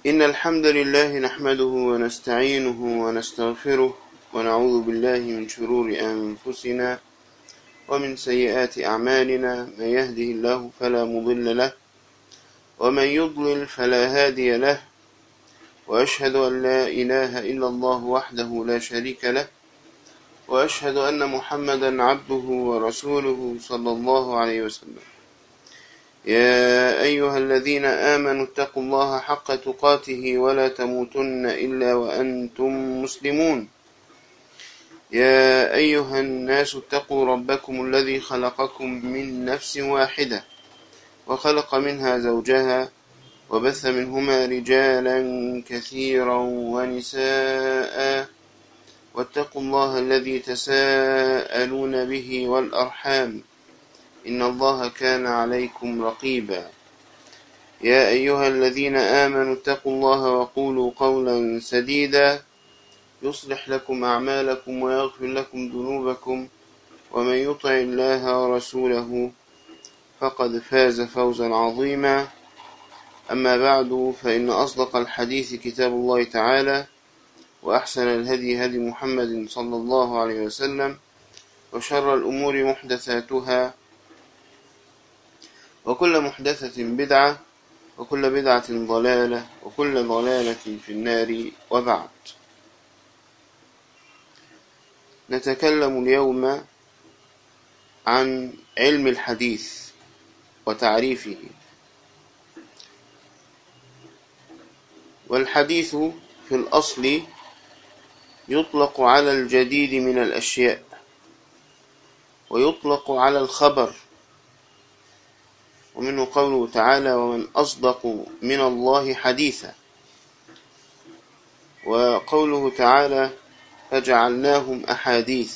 إن الحمد لله نحمده ونستعينه ونستغفره ونعوذ بالله من شرور أنفسنا ومن سيئات أعمالنا. من يهده الله فلا مضل له ومن يضلل فلا هادي له، وأشهد أن لا إله إلا الله وحده لا شريك له، وأشهد أن محمدا عبده ورسوله صلى الله عليه وسلم. يا أيها الذين آمنوا اتقوا الله حق تقاته ولا تموتن إلا وأنتم مسلمون. يا أيها الناس اتقوا ربكم الذي خلقكم من نفس واحدة وخلق منها زوجها وبث منهما رجالا كثيرا ونساء، واتقوا الله الذي تساءلون به والأرحام إن الله كان عليكم رقيبا. يا أيها الذين آمنوا اتقوا الله وقولوا قولا سديدا يصلح لكم أعمالكم ويغفر لكم ذنوبكم، ومن يطع الله ورسوله فقد فاز فوزا عظيما. أما بعد، فإن أصدق الحديث كتاب الله تعالى، وأحسن الهدي هدي محمد صلى الله عليه وسلم، وشر الأمور محدثاتها، وكل محدثة بدعة، وكل بدعة ضلالة، وكل ضلالة في النار. وبعد، نتكلم اليوم عن علم الحديث وتعريفه. والحديث في الأصل يطلق على الجديد من الأشياء، ويطلق على الخبر، ومنه قوله تعالى: ومن أصدق من الله حديثا. وقوله تعالى: فجعلناهم أحاديث.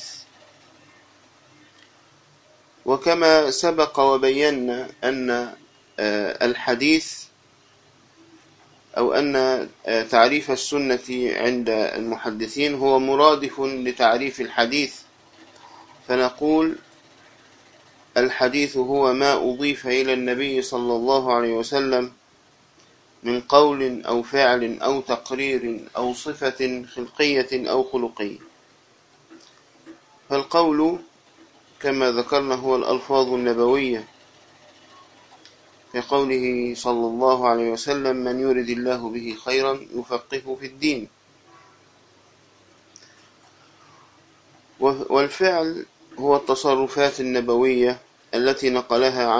وكما سبق وبينا أن الحديث أو أن تعريف السنة عند المحدثين هو مرادف لتعريف الحديث، فنقول: الحديث هو ما أضيف إلى النبي صلى الله عليه وسلم من قول أو فعل أو تقرير أو صفة خلقية أو خلقية. فالقول كما ذكرنا هو الألفاظ النبوية، كقوله صلى الله عليه وسلم: من يرد الله به خيرا يفقهه في الدين. والفعل هو التصرفات النبوية التي نقلها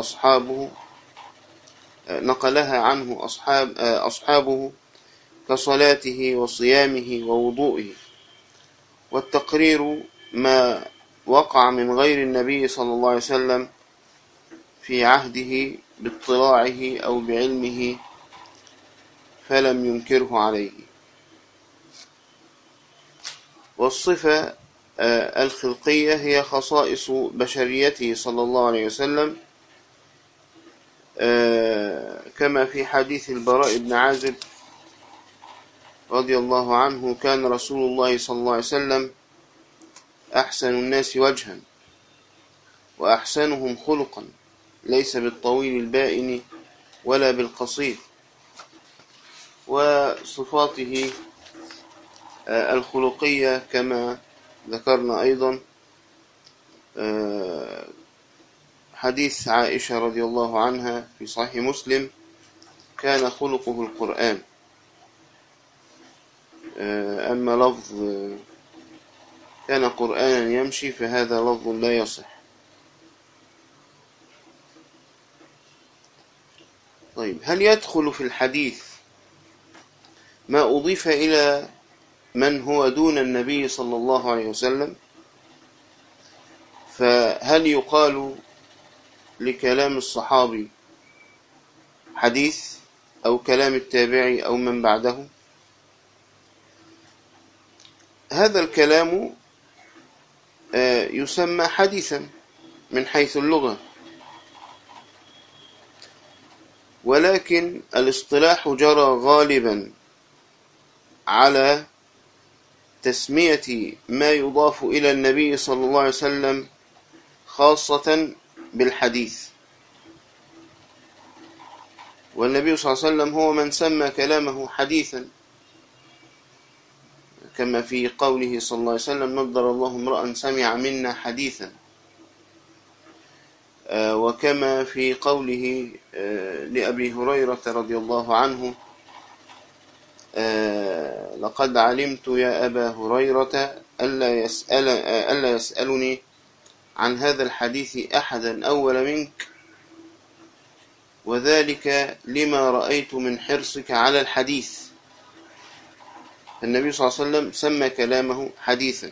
عنه أصحابه كصلاته وصيامه ووضوئه. والتقرير ما وقع من غير النبي صلى الله عليه وسلم في عهده باطلاعه أو بعلمه فلم ينكره عليه. والصفة الخلقية هي خصائص بشريته صلى الله عليه وسلم، كما في حديث البراء بن عازب رضي الله عنه: كان رسول الله صلى الله عليه وسلم أحسن الناس وجها وأحسنهم خلقا، ليس بالطويل البائن ولا بالقصير. وصفاته الخلقية كما ذكرنا أيضا حديث عائشة رضي الله عنها في صحيح مسلم: كان خلقه القرآن. أما لفظ كان قرآنا يمشي فهذا لفظ لا يصح. طيب، هل يدخل في الحديث ما أضيف إلى من هو دون النبي صلى الله عليه وسلم؟ فهل يقال لكلام الصحابي حديث، أو كلام التابعي أو من بعده؟ هذا الكلام يسمى حديثا من حيث اللغة، ولكن الاصطلاح جرى غالبا على تسمية ما يضاف إلى النبي صلى الله عليه وسلم خاصة بالحديث. والنبي صلى الله عليه وسلم هو من سمى كلامه حديثا، كما في قوله صلى الله عليه وسلم: نضر الله امرأ سمع منا حديثا. وكما في قوله لأبي هريرة رضي الله عنه: لقد علمت يا أبا هريرة ألا يسألني عن هذا الحديث أحدا أول منك، وذلك لما رأيت من حرصك على الحديث. النبي صلى الله عليه وسلم سمى كلامه حديثا،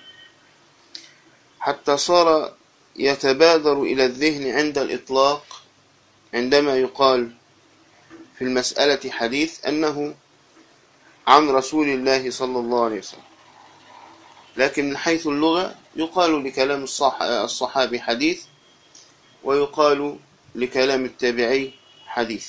حتى صار يتبادر إلى الذهن عند الإطلاق عندما يقال في المسألة حديث أنه عن رسول الله صلى الله عليه وسلم. لكن من حيث اللغة يقال لكلام الصحابي حديث، ويقال لكلام التابعي حديث.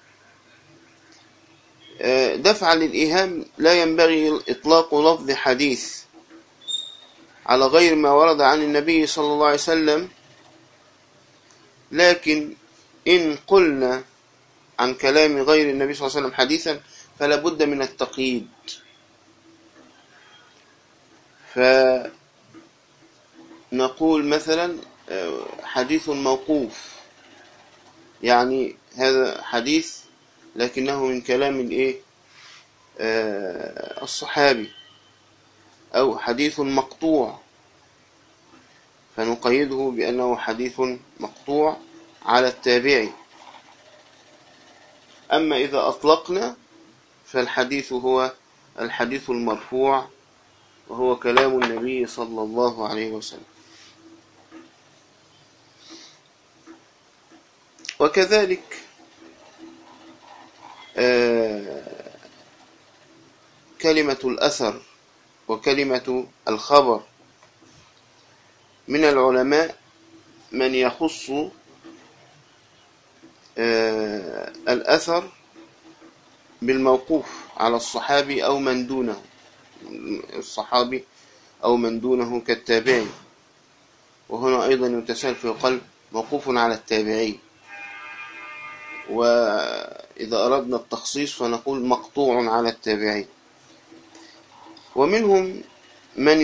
دفعا للإيهام لا ينبغي إطلاق لفظ حديث على غير ما ورد عن النبي صلى الله عليه وسلم، لكن إن قلنا عن كلام غير النبي صلى الله عليه وسلم حديثا فلا بد من التقييد. فنقول مثلا حديث موقوف، يعني هذا حديث لكنه من كلام الصحابي، أو حديث مقطوع فنقيده بأنه حديث مقطوع على التابعي. أما إذا أطلقنا فالحديث هو الحديث المرفوع، وهو كلام النبي صلى الله عليه وسلم. وكذلك كلمة الأثر وكلمة الخبر، من العلماء من يخص الأثر بالموقوف على الصحابي أو من دونه، الصحابي أو من دونه كالتابعي. وهنا أيضا يتسال في قلب موقوف على التابعي. وإذا أردنا التخصيص فنقول مقطوع على التابعي. ومنهم من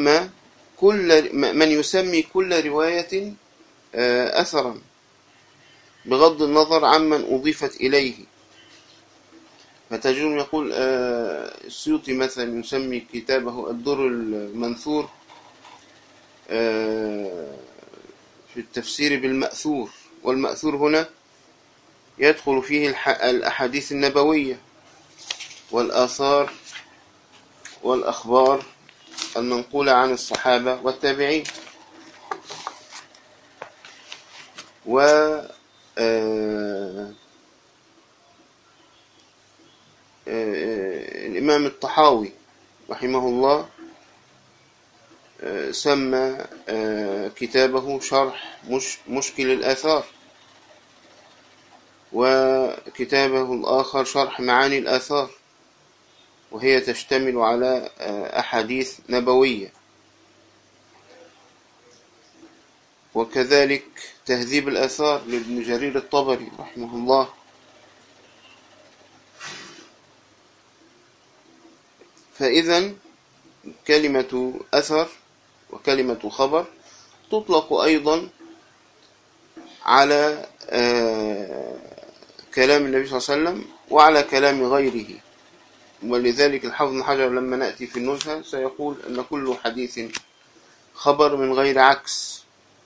يسمي كل رواية أثرا بغض النظر عمن أضيفت إليه. فتجدون يقول السيوطي مثلا يسمي كتابه الدر المنثور في التفسير بالمأثور، والمأثور هنا يدخل فيه الأحاديث النبوية والآثار والأخبار المنقولة عن الصحابة والتابعين. الإمام الطحاوي رحمه الله سمى كتابه شرح مشكل الآثار، وكتابه الآخر شرح معاني الآثار، وهي تشتمل على أحاديث نبوية. وكذلك تهذيب الآثار لابن جرير الطبري رحمه الله. فإذا كلمة أثر وكلمة خبر تطلق أيضا على كلام النبي صلى الله عليه وسلم وعلى كلام غيره. ولذلك الحافظ بن حجر لما نأتي في النزهة سيقول أن كل حديث خبر من غير عكس،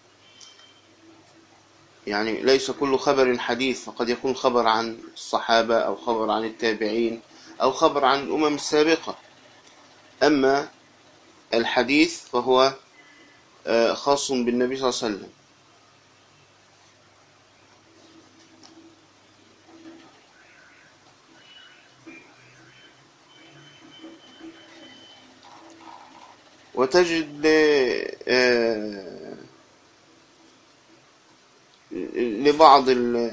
يعني ليس كل خبر حديث، فقد يكون خبر عن الصحابة أو خبر عن التابعين أو خبر عن الأمم السابقة. أما الحديث فهو خاص بالنبي صلى الله عليه وسلم. وتجد لبعض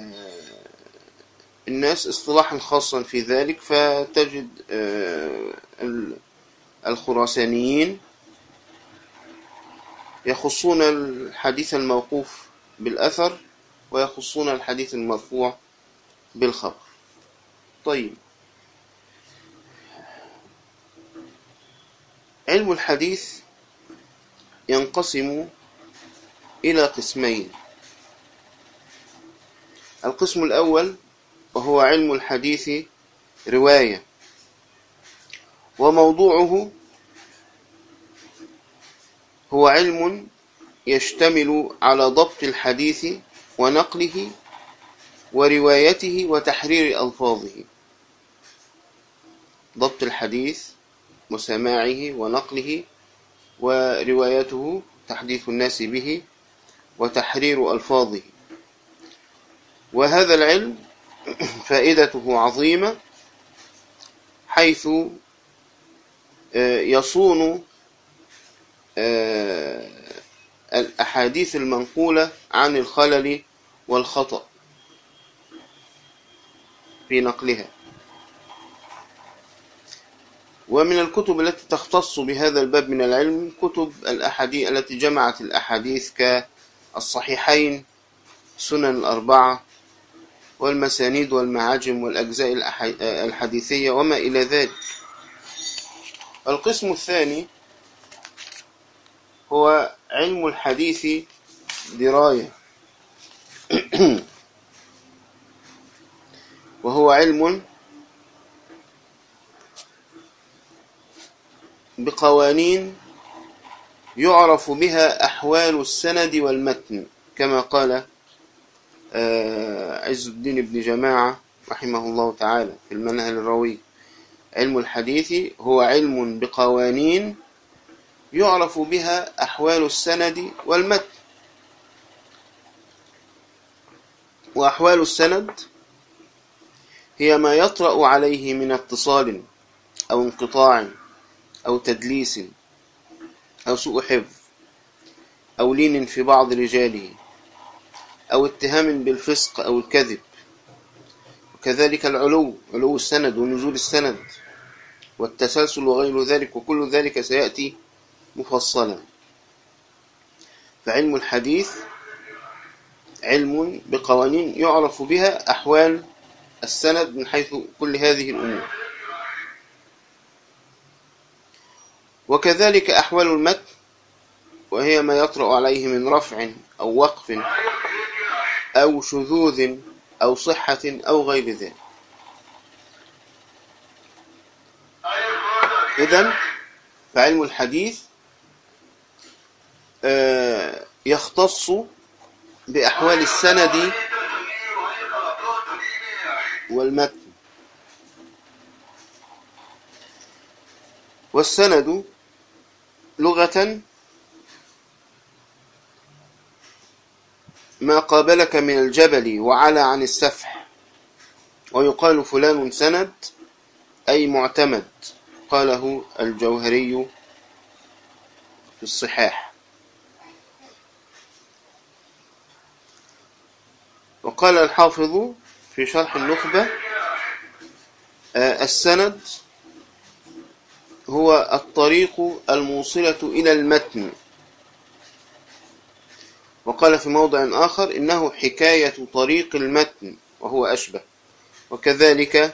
الناس اصطلاحا خاصا في ذلك، فتجد الخراسانيين يخصون الحديث الموقوف بالأثر، ويخصون الحديث المرفوع بالخبر. طيب، علم الحديث ينقسم إلى قسمين. القسم الأول وهو علم الحديث رواية، وموضوعه هو علم يشتمل على ضبط الحديث ونقله وروايته وتحرير ألفاظه. ضبط الحديث وسماعه ونقله وروايته، تحديث الناس به وتحرير ألفاظه. وهذا العلم فائدته عظيمة، حيث يصون الأحاديث المنقولة عن الخلل والخطأ في نقلها. ومن الكتب التي تختص بهذا الباب من العلم كتب الأحاديث التي جمعت الأحاديث كالصحيحين، سنن الأربعة، والمسانيد والمعاجم والأجزاء الحديثية وما إلى ذلك. القسم الثاني هو علم الحديث دراية، وهو علم بقوانين يعرف بها أحوال السند والمتن، كما قال عز الدين ابن جماعة رحمه الله تعالى في المنهل الروي: علم الحديث هو علم بقوانين يعرف بها أحوال السند والمتن. وأحوال السند هي ما يطرأ عليه من اتصال أو انقطاع أو تدليس أو سوء حفظ أو لين في بعض رجاله أو اتهام بالفسق أو الكذب. وكذلك علو السند ونزول السند والتسلسل وغير ذلك، وكل ذلك سيأتي مفصلا. فعلم الحديث علم بقوانين يعرف بها أحوال السند من حيث كل هذه الأمور. وكذلك أحوال المتن، وهي ما يطرأ عليه من رفع أو وقف أو شذوذ أو صحة أو غير ذلك. إذن فعلم الحديث يختص بأحوال السند والمتن. والسند لغة ما قابلك من الجبل وعلى عن السفح، ويقال فلان سند أي معتمد، قاله الجوهري في الصحاح. وقال الحافظ في شرح النخبة: السند هو الطريق الموصلة إلى المتن. وقال في موضع آخر: إنه حكاية طريق المتن، وهو أشبه. وكذلك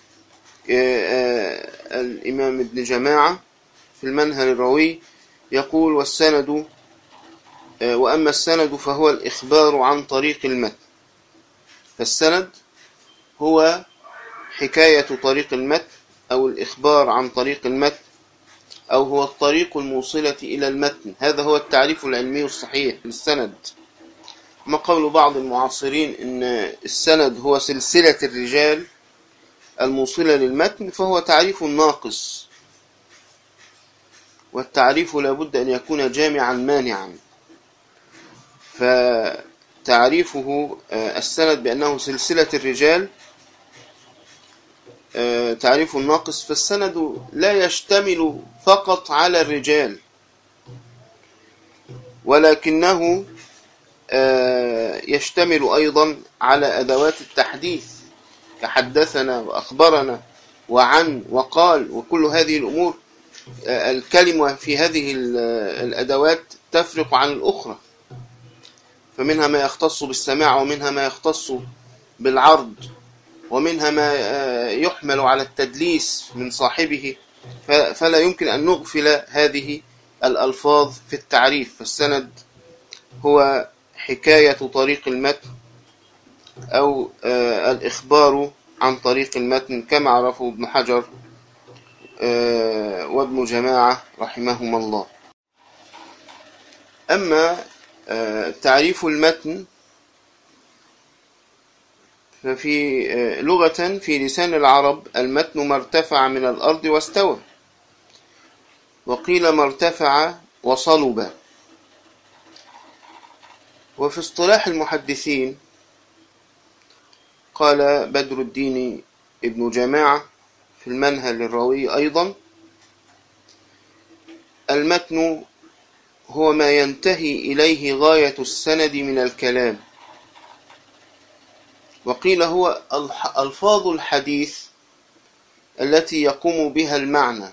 الإمام ابن جماعة في المنهل الروي يقول: والسند، وأما السند فهو الإخبار عن طريق المتن. فالسند هو حكاية طريق المتن أو الإخبار عن طريق المتن، أو هو الطريق الموصلة إلى المتن. هذا هو التعريف العلمي الصحيح للسند. ما قول بعض المعاصرين إن السند هو سلسلة الرجال الموصلة للمتن، فهو تعريف ناقص، والتعريف لابد أن يكون جامعا مانعا. فتعريفه السند بأنه سلسلة الرجال تعريف ناقص. فالسند لا يشتمل فقط على الرجال، ولكنه يشتمل أيضا على أدوات التحديث كحدثنا وأخبرنا وعن وقال، وكل هذه الأمور الكلمة في هذه الأدوات تفرق عن الأخرى، فمنها ما يختص بالسماع ومنها ما يختص بالعرض ومنها ما يحمل على التدليس من صاحبه، فلا يمكن أن نغفل هذه الألفاظ في التعريف. فالسند هو حكاية طريق المتن أو الإخبار عن طريق المتن كما عرفه ابن حجر وابن جماعة رحمهما الله. أما تعريف المتن ففي لغة في لسان العرب المتن ما ارتفع من الأرض واستوى، وقيل ما ارتفع وصلب. وفي اصطلاح المحدثين قال بدر الدين ابن جماعة في المنهل الروي أيضا: المتن هو ما ينتهي إليه غاية السند من الكلام. وقيل هو ألفاظ الحديث التي يقوم بها المعنى.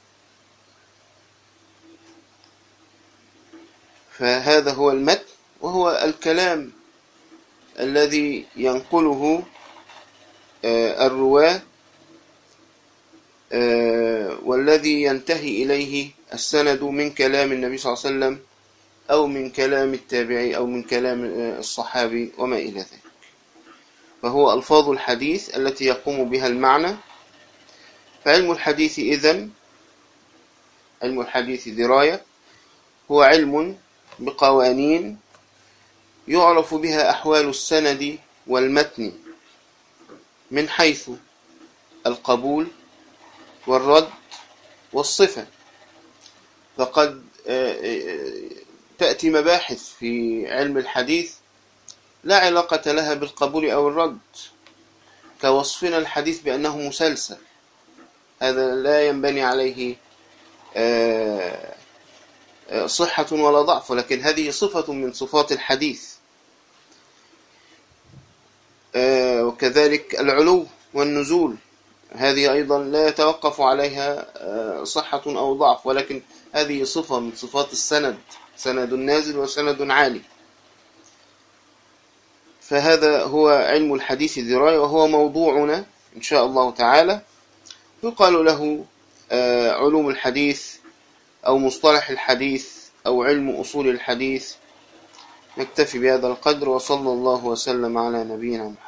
فهذا هو المتن، وهو الكلام الذي ينقله الرواة والذي ينتهي إليه السند من كلام النبي صلى الله عليه وسلم أو من كلام التابعي أو من كلام الصحابي وما إلى ذلك. فهو ألفاظ الحديث التي يقوم بها المعنى. فعلم الحديث إذن، علم الحديث دراية، هو علم بقوانين يعرف بها أحوال السند والمتن من حيث القبول والرد والصفة. فقد تأتي مباحث في علم الحديث لا علاقة لها بالقبول أو الرد، كوصفنا الحديث بأنه مسلسل، هذا لا ينبني عليه صحة ولا ضعف، ولكن هذه صفة من صفات الحديث. وكذلك العلو والنزول، هذه أيضا لا يتوقف عليها صحة أو ضعف، ولكن هذه صفة من صفات السند، سند نازل وسند عالي. فهذا هو علم الحديث الدراية، وهو موضوعنا إن شاء الله تعالى. يقال له علوم الحديث أو مصطلح الحديث أو علم أصول الحديث. نكتفي بهذا القدر، وصلى الله وسلم على نبينا محمد.